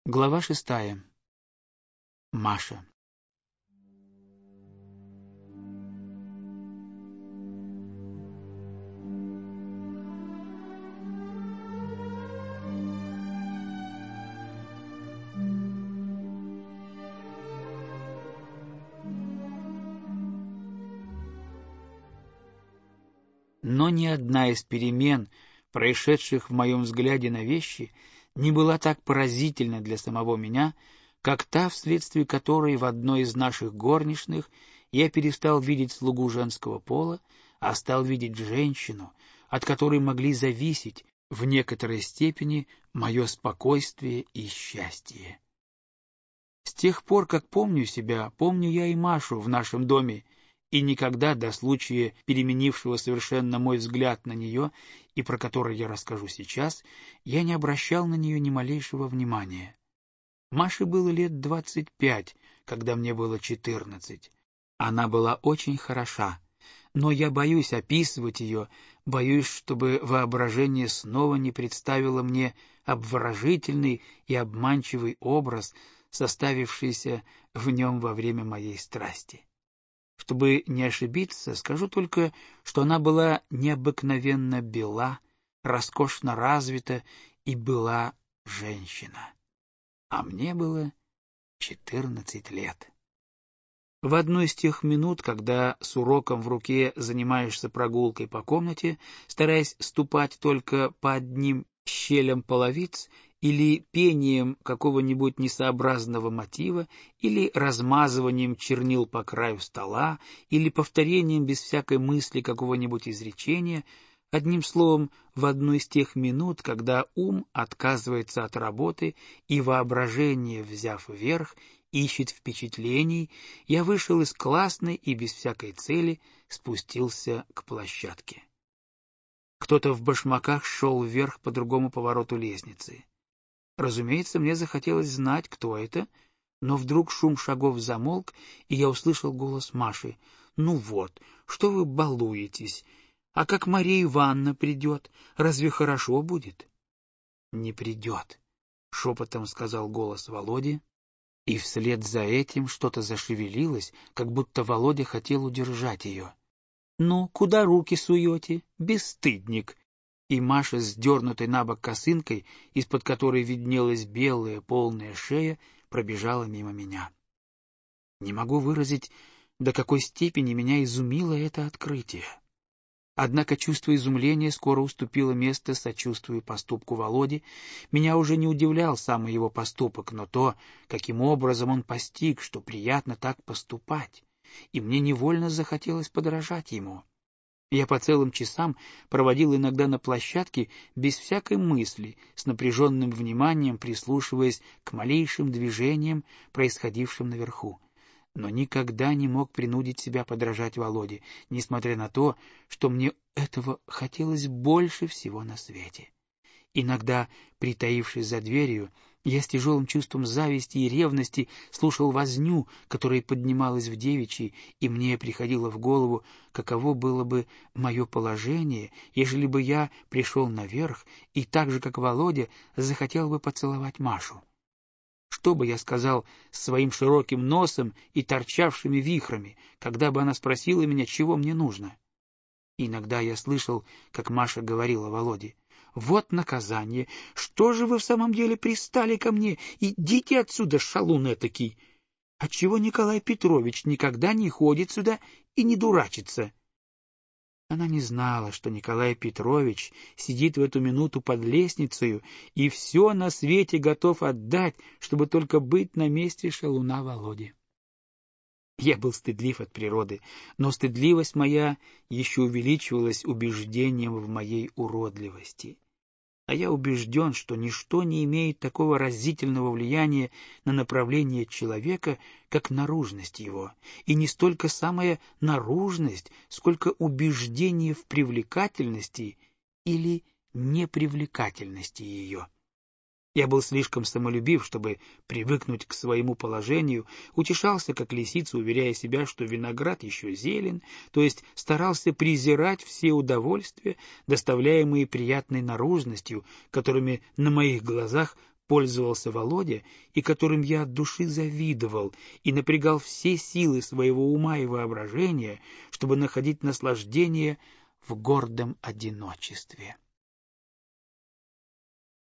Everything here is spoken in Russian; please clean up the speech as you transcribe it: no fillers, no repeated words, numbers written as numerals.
Глава 6. Маша. Но ни одна из перемен, происшедших в моем взгляде на вещи, не была так поразительна для самого меня, как та, вследствие которой в одной из наших горничных я перестал видеть слугу женского пола, а стал видеть женщину, от которой могли зависеть в некоторой степени мое спокойствие и счастье. С тех пор, как помню себя, помню я и Машу в нашем доме, и никогда до случая, переменившего совершенно мой взгляд на нее, и про который я расскажу сейчас, я не обращал на нее ни малейшего внимания. Маше было лет 25, когда мне было 14. Она была очень хороша, но я боюсь описывать ее, боюсь, чтобы воображение снова не представило мне обворожительный и обманчивый образ, составившийся в нем во время моей страсти. Чтобы не ошибиться, скажу только, что она была необыкновенно бела, роскошно развита и была женщина. А мне было 14 лет. В одну из тех минут, когда с уроком в руке занимаешься прогулкой по комнате, стараясь ступать только по одним щелям половиц, или пением какого-нибудь несообразного мотива, или размазыванием чернил по краю стола, или повторением без всякой мысли какого-нибудь изречения, одним словом, в одну из тех минут, когда ум отказывается от работы и воображение, взяв верх, ищет впечатлений, я вышел из классной и без всякой цели спустился к площадке. Кто-то в башмаках шел вверх по другому повороту лестницы. Разумеется, мне захотелось знать, кто это, но вдруг шум шагов замолк, и я услышал голос Маши. «Ну вот, что вы балуетесь? А как Мария Ивановна придет, разве хорошо будет?» «Не придет», — шепотом сказал голос Володи, и вслед за этим что-то зашевелилось, как будто Володя хотел удержать ее. «Ну, куда руки суете, бесстыдник?» И Маша, сдернутой набок косынкой, из-под которой виднелась белая полная шея, пробежала мимо меня. Не могу выразить, до какой степени меня изумило это открытие. Однако чувство изумления скоро уступило место сочувствию поступку Володи. Меня уже не удивлял сам его поступок, но то, каким образом он постиг, что приятно так поступать, и мне невольно захотелось подражать ему. Я по целым часам проводил иногда на площадке без всякой мысли, с напряженным вниманием прислушиваясь к малейшим движениям, происходившим наверху. Но никогда не мог принудить себя подражать Володе, несмотря на то, что мне этого хотелось больше всего на свете. Иногда, притаившись за дверью, я с тяжелым чувством зависти и ревности слушал возню, которая поднималась в девичьей, и мне приходило в голову, каково было бы мое положение, ежели бы я пришел наверх и так же, как Володя, захотел бы поцеловать Машу. Что бы я сказал своим широким носом и торчавшими вихрами, когда бы она спросила меня, чего мне нужно? Иногда я слышал, как Маша говорила Володе: «Вот наказание! Что же вы в самом деле пристали ко мне? Идите отсюда, шалун этакий! Отчего Николай Петрович никогда не ходит сюда и не дурачится?» Она не знала, что Николай Петрович сидит в эту минуту под лестницей и все на свете готов отдать, чтобы только быть на месте шалуна Володи. Я был стыдлив от природы, но стыдливость моя еще увеличивалась убеждением в моей уродливости. А я убежден, что ничто не имеет такого разительного влияния на направление человека, как наружность его, и не столько самая наружность, сколько убеждение в привлекательности или непривлекательности ее. Я был слишком самолюбив, чтобы привыкнуть к своему положению, утешался, как лисица, уверяя себя, что виноград еще зелен, то есть старался презирать все удовольствия, доставляемые приятной наружностью, которыми на моих глазах пользовался Володя и которым я от души завидовал и напрягал все силы своего ума и воображения, чтобы находить наслаждение в гордом одиночестве.